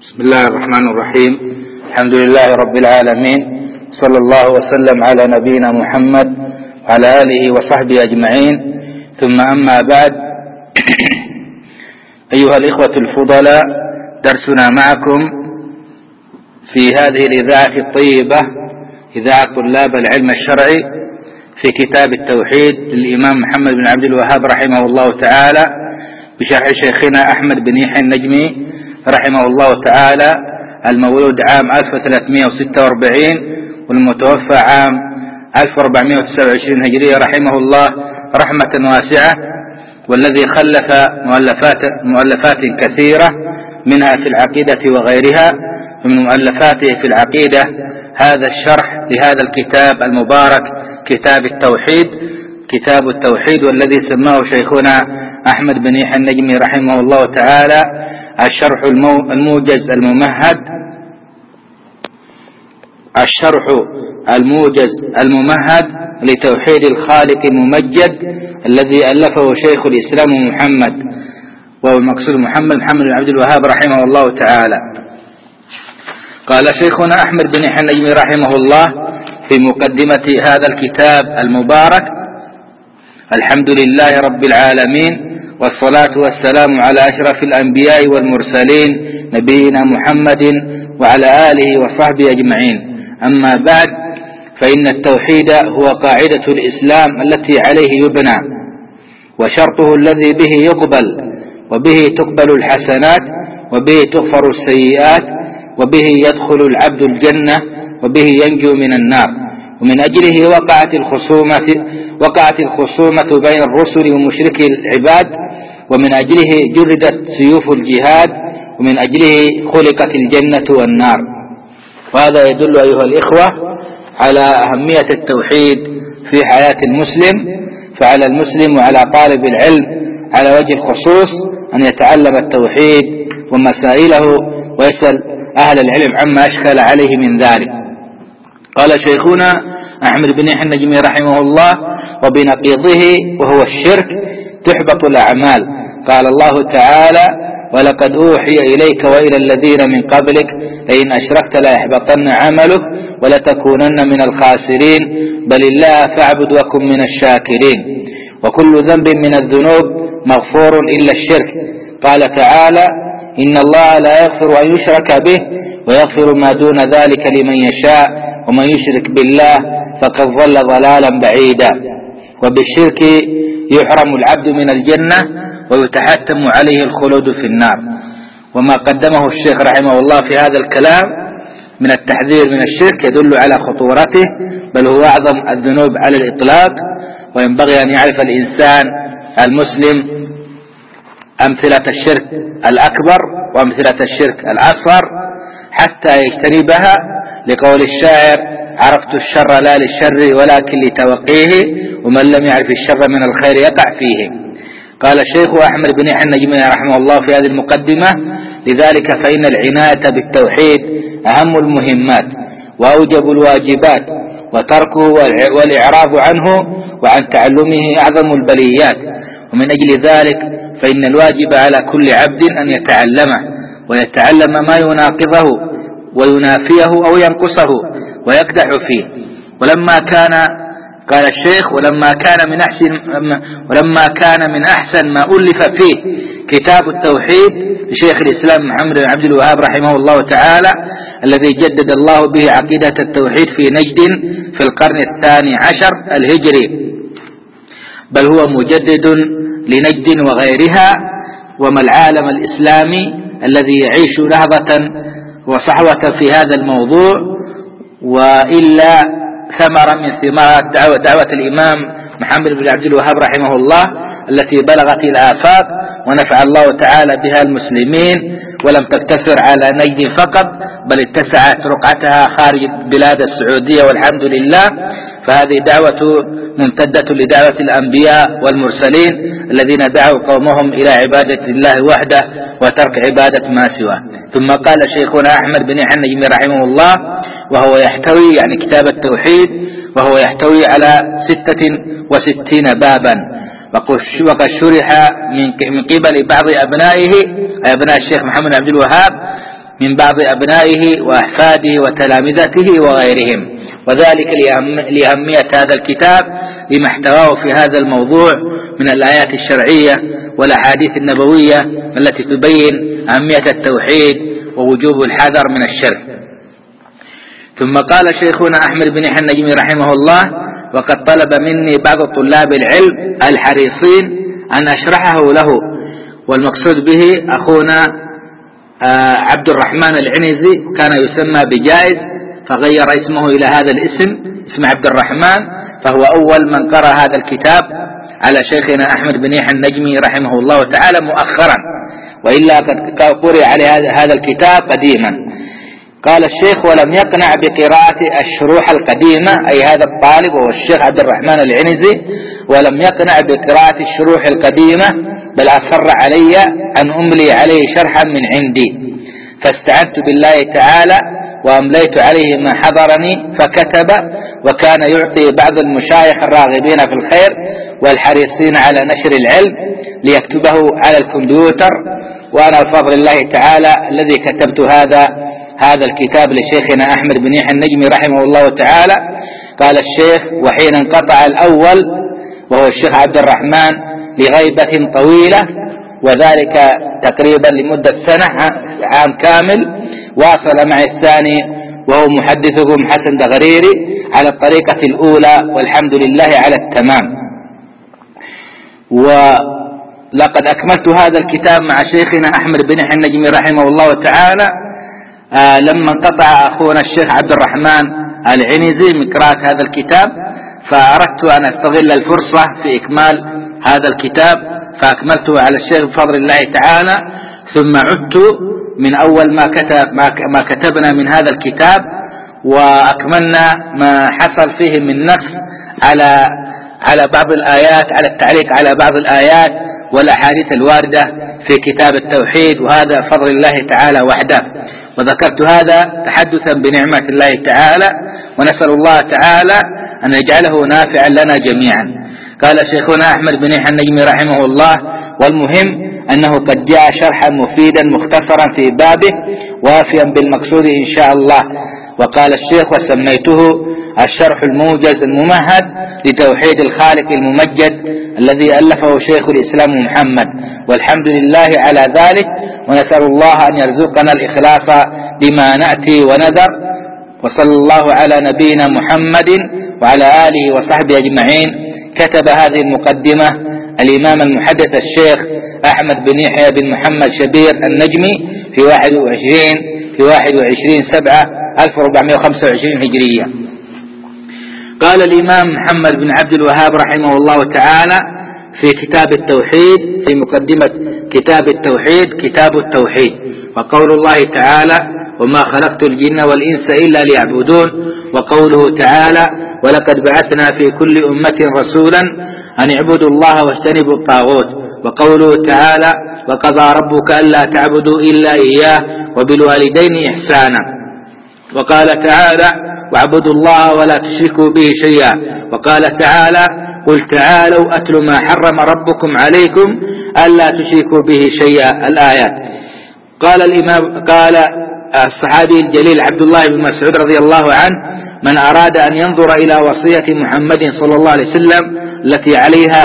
بسم الله الرحمن الرحيم. الحمد لله رب العالمين، صلى الله وسلم على نبينا محمد وعلى آله وصحبه أجمعين، ثم أما بعد. أيها الإخوة الفضلاء، درسنا معكم في هذه الإذاعة الطيبة، إذاعة طلاب العلم الشرعي، في كتاب التوحيد للإمام محمد بن عبد الوهاب رحمه الله تعالى، بشرح شيخنا أحمد بن يحيى النجمي رحمه الله تعالى، المولود عام 1346 والمتوفى عام 1429 هجرية رحمه الله رحمة واسعة، والذي خلف مؤلفات كثيرة منها في العقيدة وغيرها. ومن مؤلفاته في العقيدة هذا الشرح لهذا الكتاب المبارك، كتاب التوحيد، والذي سماه شيخنا أحمد بن يحيى النجمي رحمه الله تعالى الشرح الموجز الممهد لتوحيد الخالق الممجد، الذي ألفه شيخ الإسلام محمد، وهو المقصود محمد بن عبد الوهاب رحمه الله تعالى. قال شيخنا أحمد بن يحيى النجمي رحمه الله في مقدمة هذا الكتاب المبارك: الحمد لله رب العالمين، والصلاة والسلام على أشرف الأنبياء والمرسلين نبينا محمد وعلى آله وصحبه أجمعين. أما بعد، فإن التوحيد هو قاعدة الإسلام التي عليه يبنى، وشرطه الذي به يقبل، وبه تقبل الحسنات، وبه تغفر السيئات، وبه يدخل العبد الجنة، وبه ينجو من النار. ومن أجله وقعت الخصومة بين الرسل ومشركي العباد، ومن أجله جردت سيوف الجهاد، ومن أجله خلقت الجنة والنار. وهذا يدل أيها الإخوة على أهمية التوحيد في حياة المسلم. فعلى المسلم وعلى طالب العلم على وجه الخصوص أن يتعلم التوحيد ومسائله، ويسأل أهل العلم عما أشكل عليه من ذلك. قال شيخنا أحمد بن يحيى النجمي رحمه الله: وبنقيضه وهو الشرك تحبط الأعمال. قال الله تعالى: ولقد أوحي إليك وإلى الذين من قبلك لئن أشركت ليحبطن عملك ولتكونن من الخاسرين، بل الله فاعبد وكن من الشاكرين. وكل ذنب من الذنوب مغفور إلا الشرك. قال تعالى: إن الله لا يغفر أن يشرك به ويغفر ما دون ذلك لمن يشاء، ومن يشرك بالله فقد ضل ضلالا بعيدا. وبالشرك يحرم العبد من الجنة ويتحتم عليه الخلود في النار. وما قدمه الشيخ رحمه الله في هذا الكلام من التحذير من الشرك يدل على خطورته، بل هو أعظم الذنوب على الإطلاق. وينبغي أن يعرف الإنسان المسلم أمثلة الشرك الأكبر وأمثلة الشرك الأصغر حتى يجتنبها، لقول الشاعر: عرفت الشر لا للشر ولكن لتوقيه، ومن لم يعرف الشر من الخير يقع فيه. قال الشيخ أحمد بن يحيى النجمي رحمه الله في هذه المقدمة: لذلك فإن العناية بالتوحيد أهم المهمات وأوجب الواجبات، وتركه والإعراض عنه وعن تعلمه أعظم البليات. ومن أجل ذلك فإن الواجب على كل عبد أن يتعلمه، ويتعلم ما يناقضه وينافيه أو ينقصه ويقدح فيه. ولما كان قال الشيخ: ولما كان من أحسن ما ألف فيه كتاب التوحيد لشيخ الإسلام محمد بن عبد الوهاب رحمه الله تعالى، الذي جدد الله به عقيدة التوحيد في نجد في القرن 12 الهجري، بل هو مجدد لنجد وغيرها. وما العالم الإسلامي الذي يعيش لحظة وصحوة في هذا الموضوع وإلا ثمرة من ثمرات دعوة الإمام محمد بن عبد الوهاب رحمه الله التي بلغت الآفاق، ونفع الله تعالى بها المسلمين، ولم تقتصر على نجد فقط، بل اتسعت رقعتها خارج بلاد السعودية والحمد لله. فهذه دعوة ممتدة لدعوة الأنبياء والمرسلين الذين دعوا قومهم إلى عبادة الله وحده وترك عبادة ما سواه. ثم قال شيخنا أحمد بن يحيى النجمي رحمه الله: وهو يحتوي، يعني كتاب التوحيد، وهو يحتوي على 66 بابا، وقد شرح من قبل بعض أبناء الشيخ محمد بن عبد الوهاب من بعض أبنائه وأحفاده وتلامذته وغيرهم، وذلك لأهمية هذا الكتاب لما احتواه في هذا الموضوع من الآيات الشرعية والأحاديث النبوية التي تبين أهمية التوحيد ووجوب الحذر من الشرك. ثم قال شيخنا أحمد بن يحيى النجمي رحمه الله: وقد طلب مني بعض طلاب العلم الحريصين أن أشرحه له، والمقصود به أخونا عبد الرحمن العنزي، كان يسمى بجائز فغير اسمه إلى هذا الاسم، اسم عبد الرحمن، فهو أول من قرأ هذا الكتاب على شيخنا أحمد بن يحيى النجمي رحمه الله تعالى مؤخرا، وإلا قد قرأ على هذا الكتاب قديما. قال الشيخ: ولم يقنع بقراءة الشروح القديمة، أي هذا الطالب وهو الشيخ عبد الرحمن العنزي، ولم يقنع بقراءة الشروح القديمة، بل أصر علي أن أملي عليه شرحا من عندي، فاستعنت بالله تعالى وأمليت عليه ما حضرني فكتب، وكان يعطي بعض المشايخ الراغبين في الخير والحريصين على نشر العلم ليكتبه على الكمبيوتر، وأنا بفضل الله تعالى الذي كتبت هذا الكتاب لشيخنا أحمد بن يحيى النجمي رحمه الله تعالى. قال الشيخ: وحين انقطع الأول وهو الشيخ عبد الرحمن لغيبة طويلة، وذلك تقريبا لمدة سنة، عام كامل، واصل مع الثاني وهو محدثكم حسن دغريري على الطريقة الأولى، والحمد لله على التمام. ولقد أكملت هذا الكتاب مع شيخنا أحمد بن يحيى النجمي رحمه الله تعالى لما انقطع أخونا الشيخ عبد الرحمن العنزي من قراءة هذا الكتاب، فأردت أن أستغل الفرصة في إكمال هذا الكتاب، فأكملته على الشيخ بفضل الله تعالى، ثم عدت من أول ما كتبنا من هذا الكتاب، وأكملنا ما حصل فيه من نقص على بعض الآيات، على التعليق على بعض الآيات والأحاديث الواردة في كتاب التوحيد، وهذا فضل الله تعالى وحده. وذكرت هذا تحدثا بنعمة الله تعالى، ونسأل الله تعالى أن يجعله نافعا لنا جميعا. قال شيخنا أحمد بن يحيى النجمي رحمه الله: والمهم أنه قد جاء شرحا مفيدا مختصرا في بابه وافيا بالمقصود إن شاء الله. وقال الشيخ: وسميته الشرح الموجز الممهد لتوحيد الخالق الممجد الذي ألفه شيخ الإسلام محمد، والحمد لله على ذلك، ونسأل الله أن يرزقنا الإخلاص بما نأتي ونذر. وصلى الله على نبينا محمد وعلى آله وصحبه أجمعين. كتب هذه المقدمة الإمام المحدث الشيخ أحمد بن يحيى بن محمد شبير النجمي في 21/7/1425 هجرية. قال الإمام محمد بن عبد الوهاب رحمه الله تعالى في كتاب التوحيد، في مقدمة كتاب التوحيد: كتاب التوحيد، وقول الله تعالى: وما خلقت الجن والإنس إلا ليعبدون، وقوله تعالى: ولقد بعثنا في كل أمة رسولا أن اعبدوا الله واجتنبوا الطاغوت، وقوله تعالى: وقضى ربك ألا تعبدوا إلا إياه وبالوالدين إحسانا، وقال تعالى: واعبدوا الله ولا تشركوا به شيئا، وقال تعالى: قل تعالوا أتل ما حرم ربكم عليكم ألا تشركوا به شيئا، الآيات. قال الصحابي الجليل عبد الله بن مسعود رضي الله عنه: من أراد أن ينظر إلى وصية محمد صلى الله عليه وسلم التي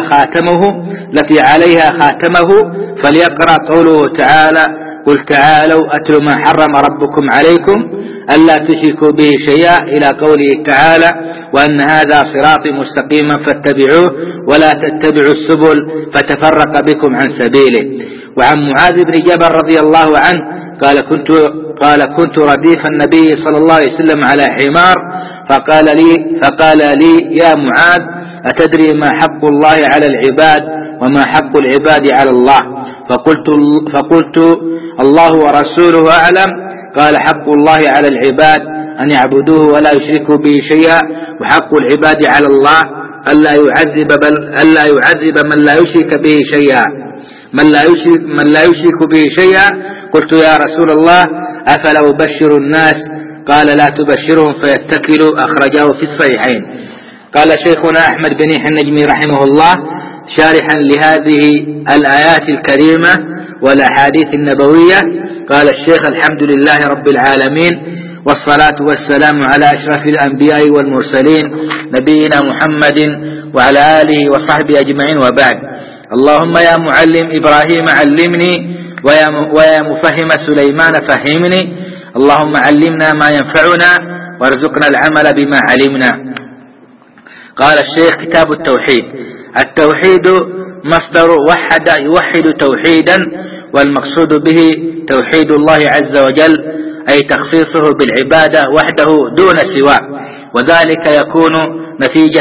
عليها خاتمه فليقرأ قوله تعالى: قل تعالوا أتل ما حرم ربكم عليكم ألا تشركوا به شيئا، إلى قوله تعالى: وأن هذا صراطي مستقيما فاتبعوه ولا تتبعوا السبل فتفرق بكم عن سبيله. وعن معاذ بن جبل رضي الله عنه قال: كنت رديف النبي صلى الله عليه وسلم على حمار، فقال لي: يا معاذ، أتدري ما حق الله على العباد وما حق العباد على الله؟ فقلت: الله ورسوله أعلم. قال: حق الله على العباد أن يعبدوه ولا يشركوا به شيئا، وحق العباد على الله ألا يعذب من لا يشرك به شيئا، من لا يشرك به شيئا. قلت: يا رسول الله، أفلا أبشر الناس؟ قال: لا تبشرهم فيتكلوا، أخرجاه في الصحيحين. قال شيخنا أحمد بن يحيى النجمي رحمه الله: شارحا لهذه الآيات الكريمة والأحاديث النبوية قال الشيخ: الحمد لله رب العالمين، والصلاة والسلام على أشرف الأنبياء والمرسلين نبينا محمد وعلى آله وصحبه أجمعين، وبعد. اللهم يا معلم إبراهيم علمني، ويا مفهم سليمان فهمني. اللهم علمنا ما ينفعنا وارزقنا العمل بما علمنا. قال الشيخ: كتاب التوحيد. التوحيد مصدر وحد يوحد توحيدا، والمقصود به توحيد الله عز وجل، أي تخصيصه بالعبادة وحده دون سواه، وذلك يكون نتيجة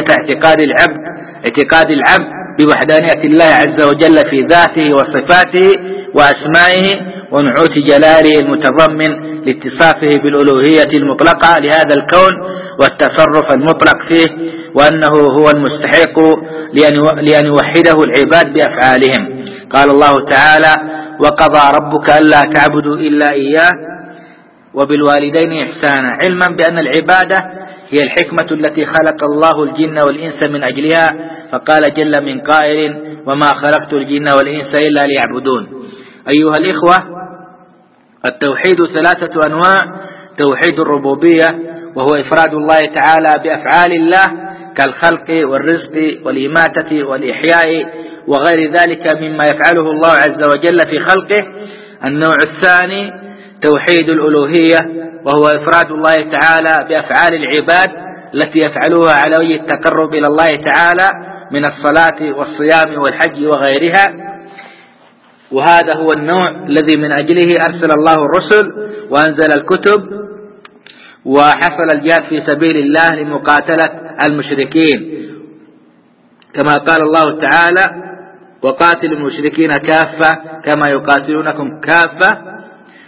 اعتقاد العبد بوحدانية الله عز وجل في ذاته وصفاته وأسمائه ونعوت جلاله المتضمن لاتصافه بالألوهية المطلقة لهذا الكون والتصرف المطلق فيه، وأنه هو المستحق لأن يوحده العباد بأفعالهم. قال الله تعالى: وقضى ربك ألا تعبدوا إلا إياه وبالوالدين إحسانا، علما بأن العبادة هي الحكمة التي خلق الله الجن والإنس من أجلها، فقال جل من قائل: وما خلقت الجن والإنس إلا ليعبدون. أيها الإخوة، التوحيد 3 أنواع: توحيد الربوبية، وهو إفراد الله تعالى بأفعال الله كالخلق والرزق والإماتة والإحياء وغير ذلك مما يفعله الله عز وجل في خلقه. النوع الثاني توحيد الألوهية، وهو إفراد الله تعالى بأفعال العباد التي يفعلوها على وجه التقرب إلى الله تعالى من الصلاة والصيام والحج وغيرها، وهذا هو النوع الذي من أجله أرسل الله الرسل وأنزل الكتب وحصل الجهاد في سبيل الله لمقاتلة المشركين، كما قال الله تعالى: وقاتلوا المشركين كافة كما يقاتلونكم كافة.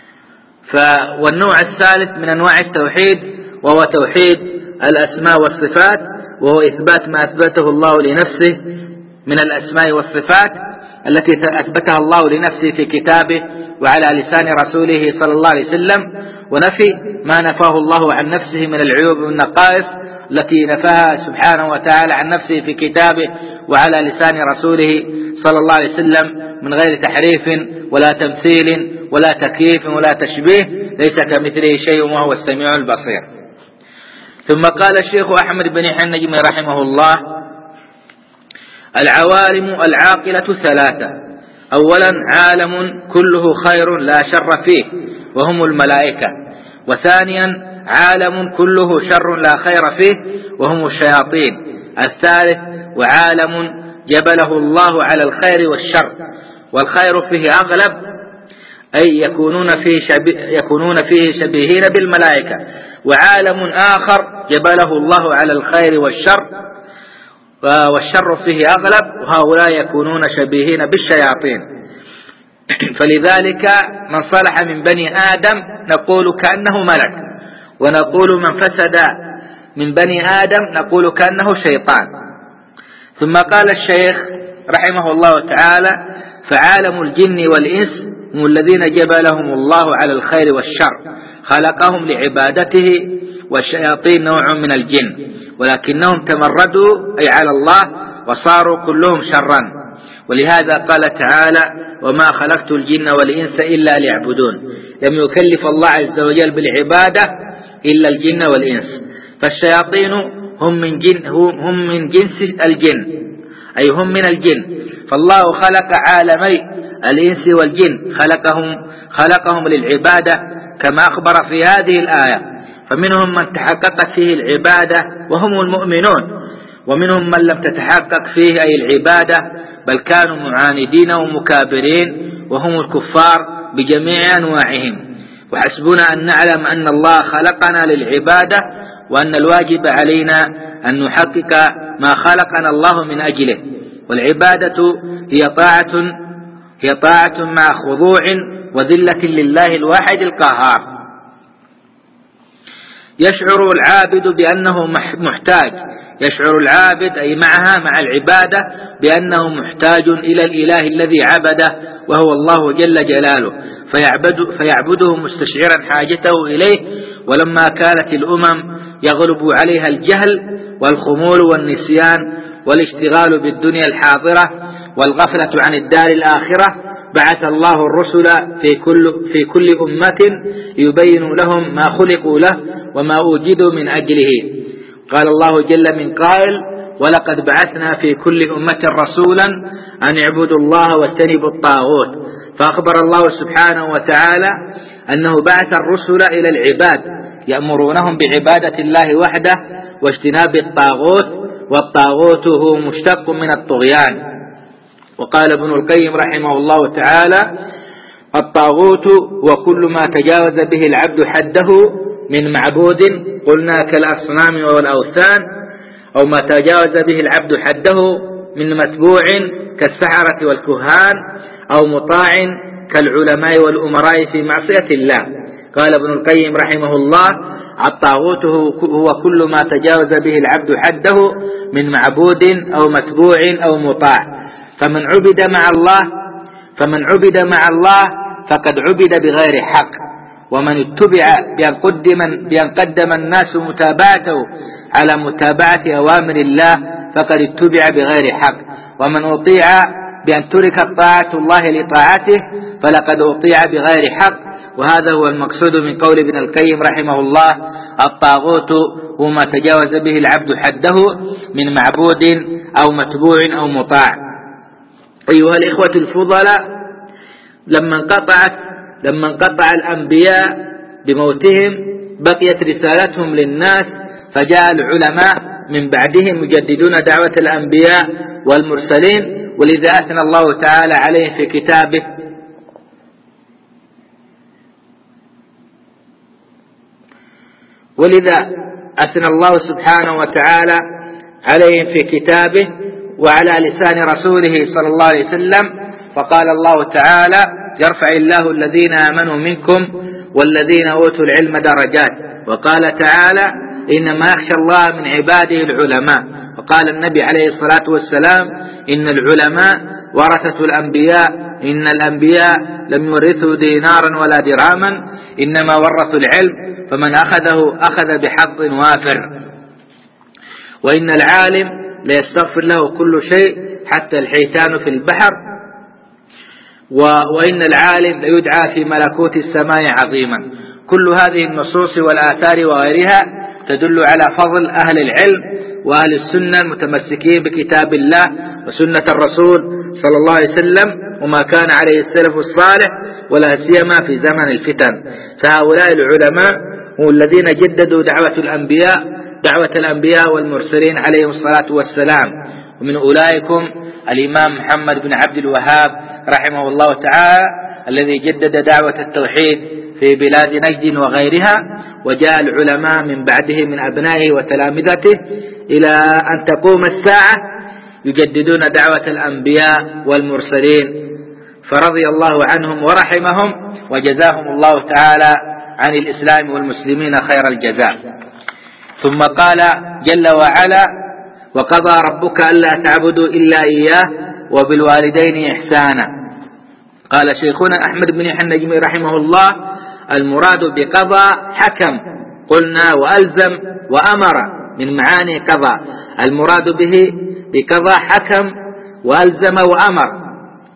والنوع الثالث من أنواع التوحيد وهو توحيد الأسماء والصفات، وهو إثبات ما أثبته الله لنفسه من الأسماء والصفات التي أثبتها الله لنفسه في كتابه وعلى لسان رسوله صلى الله عليه وسلم، ونفي ما نفاه الله عن نفسه من العيوب والنقائص التي نفاها سبحانه وتعالى عن نفسه في كتابه وعلى لسان رسوله صلى الله عليه وسلم من غير تحريف ولا تمثيل ولا تكييف ولا تشبيه، ليس كمثله شيء وهو السميع البصير. ثم قال الشيخ أحمد بن يحيى النجمي رحمه الله: العوالم العاقلة 3: أولا عالم كله خير لا شر فيه وهم الملائكة، وثانيا عالم كله شر لا خير فيه وهم الشياطين، الثالث وعالم جبله الله على الخير والشر، والخير فيه أغلب، أي يكونون فيه شبيهين بالملائكة، وعالم آخر جبله الله على الخير والشر فيه أغلب، وهؤلاء يكونون شبيهين بالشياطين. فلذلك من صلح من بني آدم نقول كأنه ملك، ونقول من فسد من بني آدم نقول كأنه شيطان. ثم قال الشيخ رحمه الله تعالى: فعالم الجن والإنس هم الذين جبلهم الله على الخير والشر، خلقهم لعبادته، والشياطين نوع من الجن، ولكنهم تمردوا أي على الله وصاروا كلهم شرا، ولهذا قال تعالى: وما خلقت الجن والإنس إلا ليعبدون. لم يكلف الله عز وجل بالعبادة إلا الجن والإنس، فالشياطين هم من جنس الجن، أي هم من الجن، فالله خلق عالمي الإنس والجن، خلقهم للعبادة كما أخبر في هذه الآية، فمنهم من تحققت فيه العبادة وهم المؤمنون، ومنهم من لم تتحقق فيه أي العبادة بل كانوا معاندين ومكابرين وهم الكفار بجميع أنواعهم. وحسبنا أن نعلم أن الله خلقنا للعبادة، وأن الواجب علينا أن نحقق ما خلقنا الله من أجله، والعبادة هي طاعة مع خضوع وذلة لله الواحد القهار. يشعر العابد بأنه محتاج، يشعر العابد أي مع العبادة بأنه محتاج إلى الإله الذي عبده وهو الله جل جلاله، فيعبده مستشعرا حاجته إليه. ولما كانت الأمم يغلب عليها الجهل والخمول والنسيان والاشتغال بالدنيا الحاضرة والغفلة عن الدار الآخرة بعث الله الرسل في كل أمة يبين لهم ما خلقوا له وما أوجدوا من أجله. قال الله جل من قائل: ولقد بعثنا في كل أمة رسولا أن اعبدوا الله واجتنبوا الطاغوت. فأخبر الله سبحانه وتعالى أنه بعث الرسل إلى العباد يأمرونهم بعبادة الله وحده واجتناب الطاغوت، والطاغوت هو مشتق من الطغيان. وقال ابن القيم رحمه الله تعالى: الطاغوت وكل ما تجاوز به العبد حده من معبود، قلنا كالأصنام والأوثان، أو ما تجاوز به العبد حده من متبوع كالسحرة والكهان، أو مطاع كالعلماء والأمراء في معصية الله. قال ابن القيم رحمه الله: الطاغوت هو كل ما تجاوز به العبد حده من معبود أو متبوع أو مطاع. فمن عبد مع الله فقد عبد بغير حق، ومن اتبع بأن قدم الناس متابعته على متابعة أوامر الله فقد اتبع بغير حق، ومن أطيع بأن ترك طاعة الله لطاعته فلقد أطيع بغير حق. وهذا هو المقصود من قول ابن القيم رحمه الله: الطاغوت هو ما تجاوز به العبد حده من معبود أو متبوع أو مطاع. أيها الإخوة الفضلاء، لما انقطع الأنبياء بموتهم بقيت رسالتهم للناس، فجاء العلماء من بعدهم يجددون دعوة الأنبياء والمرسلين، ولذا أثنى الله تعالى عليه في كتابه سبحانه وتعالى عليهم في كتابه وعلى لسان رسوله صلى الله عليه وسلم. فقال الله تعالى: يرفع الله الذين آمنوا منكم والذين أوتوا العلم درجات. وقال تعالى: إنما يخشى الله من عباده العلماء. وقال النبي عليه الصلاة والسلام: إن العلماء ورثة الأنبياء، إن الأنبياء لم يورثوا دينارا ولا درهما، إنما ورثوا العلم، فمن أخذه أخذ بحظ وافر. وإن العالم ليستغفر له كل شيء حتى الحيتان في البحر، وإن العالم ليدعى في ملكوت السماء عظيما. كل هذه النصوص والآثار وغيرها تدل على فضل أهل العلم وأهل السنة المتمسكين بكتاب الله وسنة الرسول صلى الله عليه وسلم وما كان عليه السلف الصالح، ولا سيما في زمن الفتن. فهؤلاء العلماء هم الذين جددوا دعوة الأنبياء والمرسلين عليهم الصلاة والسلام. ومن أولئكم الإمام محمد بن عبد الوهاب رحمه الله تعالى، الذي جدد دعوة التوحيد في بلاد نجد وغيرها، وجاء العلماء من بعده من أبنائه وتلامذته إلى أن تقوم الساعة يجددون دعوة الأنبياء والمرسلين، فرضي الله عنهم ورحمهم وجزاهم الله تعالى عن الإسلام والمسلمين خير الجزاء. ثم قال جل وعلا: وقضى ربك ألا تعبدوا إلا إياه وبالوالدين إحسانا. قال شيخنا أحمد بن يحيى النجمي رحمه الله: المراد بقضى حكم، قلنا وألزم وأمر من معاني قضى. المراد به بقضى حكم وألزم وأمر.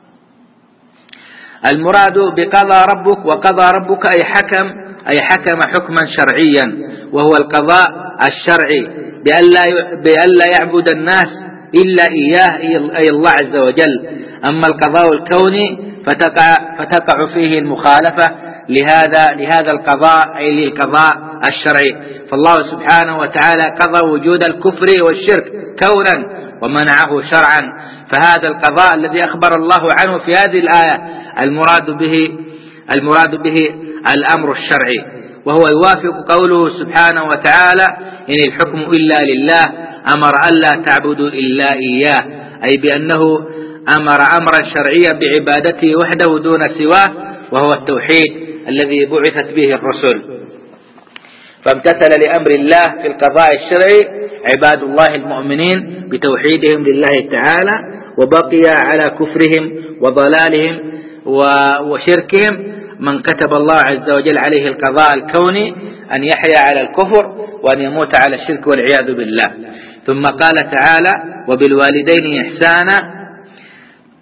المراد بقضى ربك، وقضى ربك أي حكم حكما شرعيا، وهو القضاء الشرعي بألا يعبد الناس إلا إياه أي الله عز وجل. أما القضاء الكوني فتقع فيه المخالفة لهذا القضاء أي للقضاء الشرعي. فالله سبحانه وتعالى قضى وجود الكفر والشرك كونا ومنعه شرعا، فهذا القضاء الذي أخبر الله عنه في هذه الآية المراد به الأمر الشرعي، وهو يوافق قوله سبحانه وتعالى: إن الحكم إلا لله أمر ألا تعبدوا إلا إياه، أي بأنه أمر أمرا شرعيا بعبادته وحده دون سواه، وهو التوحيد الذي بعثت به الرسل. فامتثل لأمر الله في القضاء الشرعي عباد الله المؤمنين بتوحيدهم لله تعالى، وبقي على كفرهم وضلالهم وشركهم من كتب الله عز وجل عليه القضاء الكوني أن يحيا على الكفر وأن يموت على الشرك والعياذ بالله. ثم قال تعالى: وبالوالدين إحسانا.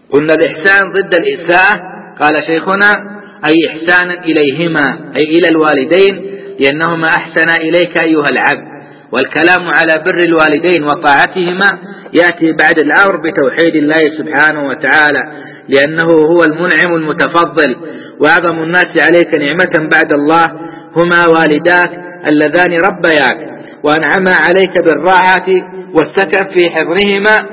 قلنا الإحسان ضد الإساءة، قال شيخنا أي إحسانا إليهما أي إلى الوالدين لأنهما أحسنا إليك أيها العبد. والكلام على بر الوالدين وطاعتهما يأتي بعد الأمر بتوحيد الله سبحانه وتعالى، لأنه هو المنعم المتفضل، وأعظم الناس عليك نعمة بعد الله هما والداك اللذان ربياك وأنعما عليك بالراحة والسكن في حضنهما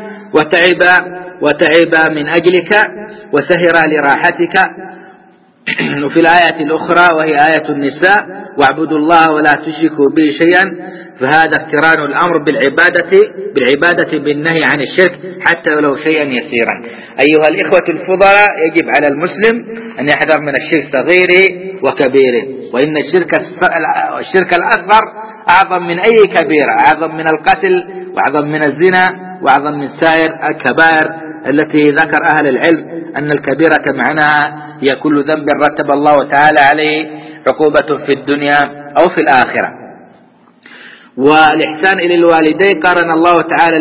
وتعبا من أجلك وسهرا لراحتك. وفي الآية الأخرى وهي آية النساء واعبدوا الله ولا تشركوا به شيئا، فهذا اقتران الأمر بالعبادة بالنهي عن الشرك حتى ولو شيئا يسيرا. أيها الإخوة الفضلاء، يجب على المسلم أن يحذر من الشرك صغيره وكبيره، وإن الشرك الأصغر أعظم من أي كبيرة، أعظم من القتل وأعظم من الزنا وأعظم من سائر الكبائر التي ذكر أهل العلم أن الكبيرة معناها هي كل ذنب رتب الله تعالى عليه عقوبة في الدنيا أو في الآخرة. والإحسان إلى الوالدين قارن الله تعالى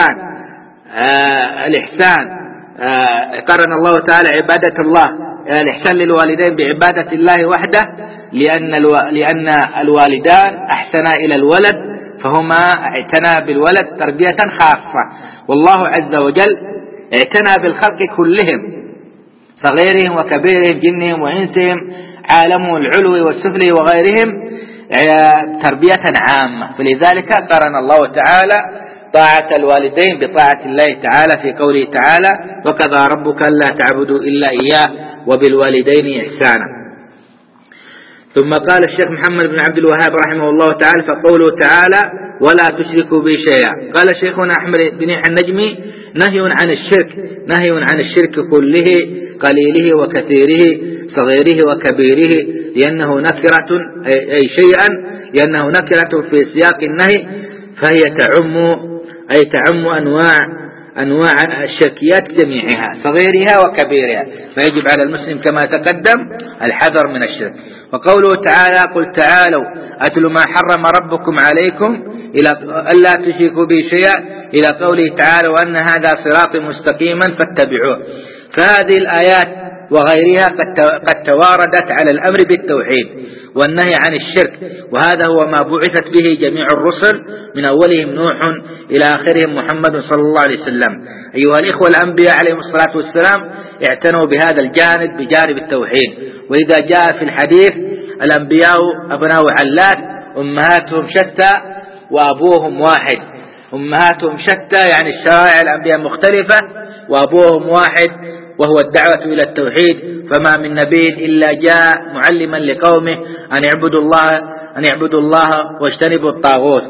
قارن الله تعالى عبادة الله الإحسان للوالدين بعبادة الله وحده، لأن الوالدان أحسنا إلى الولد فهما اعتنى بالولد تربية خاصة، والله عز وجل اعتنى بالخلق كلهم صغيرهم وكبيرهم جنهم وإنسهم عالمه العلوي والسفلي وغيرهم تربية عامة. فلذلك قارن الله تعالى طاعة الوالدين بطاعة الله تعالى في قوله تعالى وقضى ربك ألا تعبدوا إلا إياه وبالوالدين إحسانا. ثم قال الشيخ محمد بن عبد الوهاب رحمه الله تعالى فقوله تعالى ولا تشركوا به شيئا، قال شيخنا أحمد بن النجمي نهي عن الشرك كله قليله وكثيره صغيره وكبيره، لأنه نكرة في سياق النهي، فهي تعم أنواع الشركيات جميعها صغيرها وكبيرها، فيجب على المسلم كما تقدم الحذر من الشرك. وقوله تعالى قل تعالوا أتل ما حرم ربكم عليكم إلى ألا تشركوا به شيئا إلى قوله تعالى وأن هذا صراط مستقيما فاتبعوه. فهذه الآيات وغيرها قد تواردت على الأمر بالتوحيد والنهي عن الشرك، وهذا هو ما بعثت به جميع الرسل من أولهم نوح إلى آخرهم محمد صلى الله عليه وسلم. أيها الإخوة، الأنبياء عليهم الصلاة والسلام اعتنوا بهذا الجانب بجانب التوحيد، وإذا جاء في الحديث الأنبياء أبناء علات أمهاتهم شتى وأبوهم واحد، أمهاتهم شتى يعني الشرائع الأنبياء مختلفة وأبوهم واحد وهو الدعوة إلى التوحيد، فما من نبي إلا جاء معلما لقومه أن يعبدوا الله واجتنبوا الطاغوت.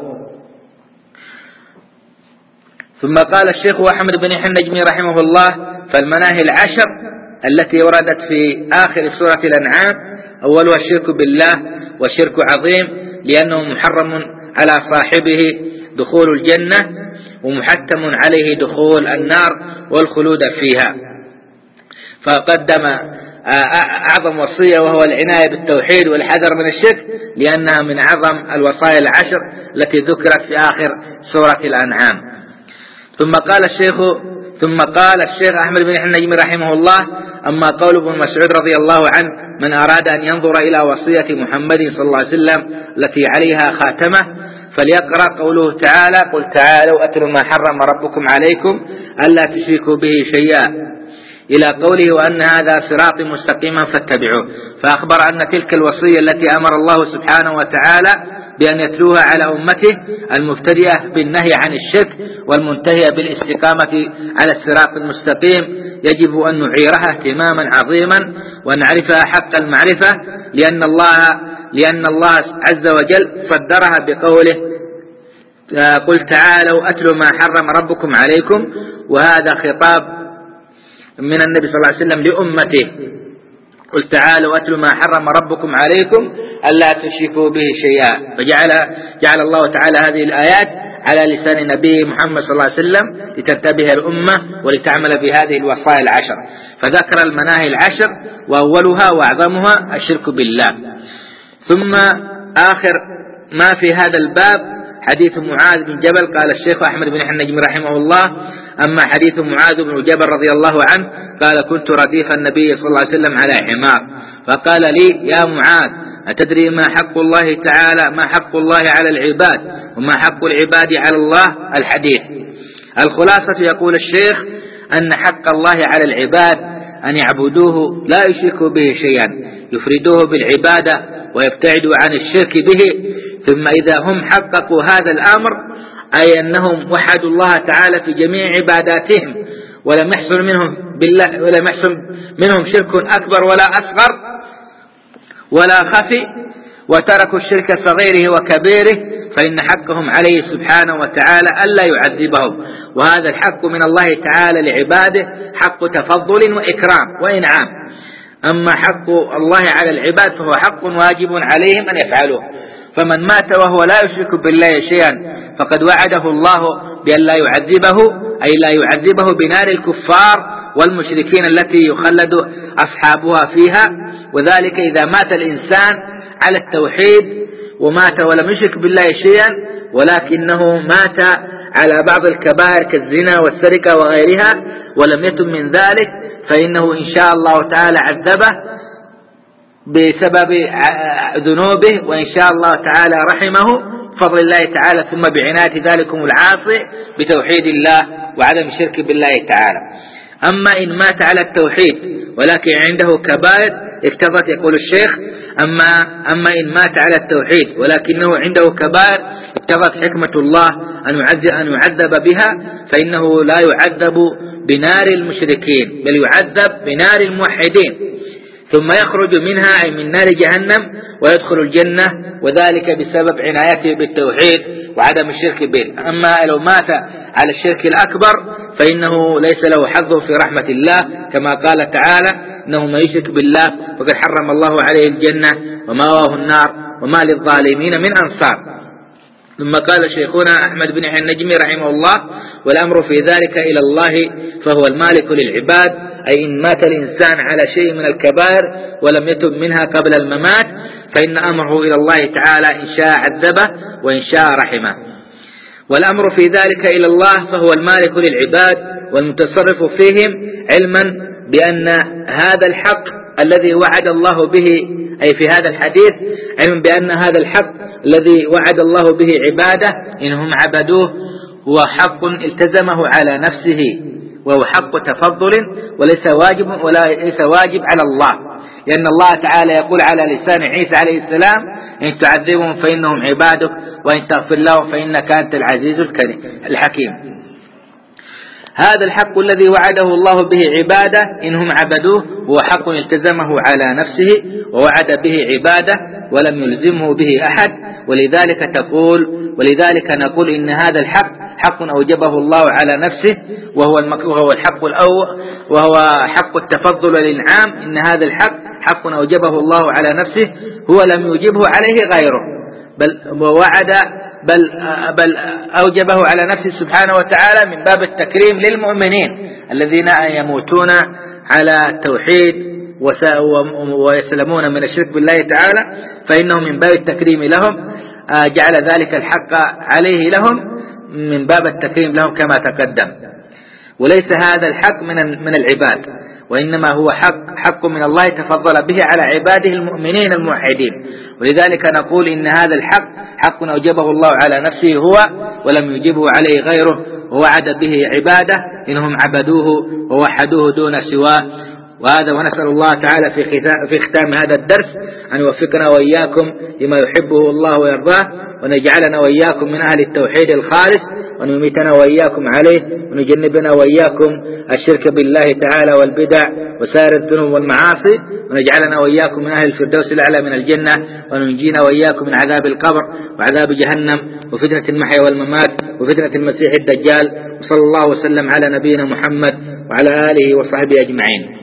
ثم قال الشيخ أحمد بن النجمي رحمه الله فالمناهي العشر التي وردت في آخر سورة الأنعام أولها الشرك بالله، والشرك عظيم لأنه محرم على صاحبه دخول الجنة ومحتم عليه دخول النار والخلود فيها، فقدم أعظم وصية وهو العناية بالتوحيد والحذر من الشرك، لأنها من أعظم الوصايا العشر التي ذكرت في آخر سورة الأنعام. ثم قال الشيخ أحمد بن النجمي رحمه الله أما قول ابن مسعود رضي الله عنه من أراد أن ينظر إلى وصية محمد صلى الله عليه وسلم التي عليها خاتمة فليقرأ قوله تعالى قل تعالوا أتلوا ما حرم ربكم عليكم ألا تشركوا به شيئا إلى قوله وأن هذا صراط مستقيما فاتبعوه، فأخبر أن تلك الوصية التي أمر الله سبحانه وتعالى بأن يتلوها على أمته المبتدئة بالنهي عن الشرك والمنتهية بالاستقامة على الصراط المستقيم يجب أن نعيرها اهتماما عظيما ونعرفها حق المعرفة، لأن الله عز وجل صدرها بقوله قل تعالوا أتلوا ما حرم ربكم عليكم، وهذا خطاب من النبي صلى الله عليه وسلم لأمته قل تعالوا أتلوا ما حرم ربكم عليكم ألا تشركوا به شيئا، فجعل الله تعالى هذه الآيات على لسان نبي محمد صلى الله عليه وسلم لتنتبه الأمة ولتعمل بهذه الوصايا العشر، فذكر المناهي العشر وأولها وأعظمها الشرك بالله. ثم آخر ما في هذا الباب حديث معاذ بن جبل. قال الشيخ أحمد بن يحيى النجمي رحمه الله: أما حديث معاذ بن جبل رضي الله عنه قال: كنت رديف النبي صلى الله عليه وسلم على حمار فقال لي: يا معاذ، أتدري ما حق الله تعالى، ما حق الله على العباد وما حق العباد على الله؟ الحديث. الخلاصة يقول الشيخ أن حق الله على العباد أن يعبدوه لا يشركوا به شيئا، يفردوه بالعبادة ويبتعدوا عن الشرك به. ثم إذا هم حققوا هذا الأمر، أي أنهم وحدوا الله تعالى في جميع عباداتهم ولم يحصل منهم شرك أكبر ولا أصغر ولا خفي، وتركوا الشرك صغيره وكبيره، فإن حقهم عليه سبحانه وتعالى ألا يعذبهم. وهذا الحق من الله تعالى لعباده حق تفضل وإكرام وإنعام. أما حق الله على العباد فهو حق واجب عليهم أن يفعلوه. فمن مات وهو لا يشرك بالله شيئا فقد وعده الله بأن لا يعذبه، أي لا يعذبه بنار الكفار والمشركين التي يخلد أصحابها فيها. وذلك إذا مات الإنسان على التوحيد ومات ولم يشرك بالله شيئا، ولكنه مات على بعض الكبائر كالزنا والسرقة وغيرها ولم يتم من ذلك، فإنه إن شاء الله تعالى عذبه بسبب ذنوبه، وإن شاء الله تعالى رحمه بفضل الله تعالى، ثم بعناية ذلكم العاصي بتوحيد الله وعدم الشرك بالله تعالى. أما إن مات على التوحيد ولكن عنده كبائر اقتضت، يقول الشيخ: أما إن مات على التوحيد ولكنه عنده كبائر اقتضت حكمة الله أن يعذب بها، فإنه لا يعذب بنار المشركين بل يعذب بنار الموحدين، ثم يخرج منها أي من نار جهنم ويدخل الجنة، وذلك بسبب عنايته بالتوحيد وعدم الشرك به. أما لو مات على الشرك الأكبر فإنه ليس له حظ في رحمة الله، كما قال تعالى: إنه من يشرك بالله فقد حرم الله عليه الجنة ومأواه النار وما للظالمين من أنصار. ثم قال شيخنا أحمد بن يحيى النجمي رحمه الله: والأمر في ذلك إلى الله فهو المالك للعباد، أي إن مات الإنسان على شيء من الكبائر ولم يتب منها قبل الممات فإن أمره إلى الله تعالى، إن شاء عذبه وإن شاء رحمه. والأمر في ذلك إلى الله فهو المالك للعباد والمتصرف فيهم، علما بأن هذا الحق الذي وعد الله به، أي في هذا الحديث علما بأن هذا الحق الذي وعد الله به عباده إنهم عبدوه هو حق التزمه على نفسه، وهو حق تفضل وليس واجب على الله، لأن الله تعالى يقول على لسان عيسى عليه السلام: إن تعذبهم فإنهم عبادك وإن تغفر لهم فإنك أنت العزيز الحكيم. هذا الحق الذي وعده الله به عباده إنهم عبدوه هو حق التزمه على نفسه ووعد به عباده ولم يلزمه به أحد، ولذلك نقول إن هذا الحق حق أوجبه الله على نفسه، وهو الحق الأول، وهو حق التفضل والإنعام. إن هذا الحق حق أوجبه الله على نفسه، هو لم يوجبه عليه غيره، بل أوجبه على نفسه سبحانه وتعالى من باب التكريم للمؤمنين الذين يموتون على التوحيد ويسلمون من الشرك بالله تعالى، فإنه من باب التكريم لهم جعل ذلك الحق عليه لهم من باب التكريم لهم كما تقدم. وليس هذا الحق من العباد، وإنما هو حق من الله تفضل به على عباده المؤمنين الموحدين. ولذلك نقول إن هذا الحق حق أوجبه الله على نفسه هو ولم يجبه عليه غيره، ووعد به عباده إنهم عبدوه ووحدوه دون سواه. وهذا ونسأل الله تعالى في ختام هذا الدرس أن يوفقنا وإياكم لما يحبه الله ويرضاه، ونجعلنا وإياكم من أهل التوحيد الخالص، ونميتنا وإياكم عليه، ونجنبنا وإياكم الشرك بالله تعالى والبدع وسائر الذنوب والمعاصي، ونجعلنا وإياكم من أهل الفردوس الأعلى من الجنة، وننجينا وإياكم من عذاب القبر وعذاب جهنم وفتنة المحيا والممات وفتنة المسيح الدجال. وصلى الله وسلم على نبينا محمد وعلى آله وصحبه أجمعين.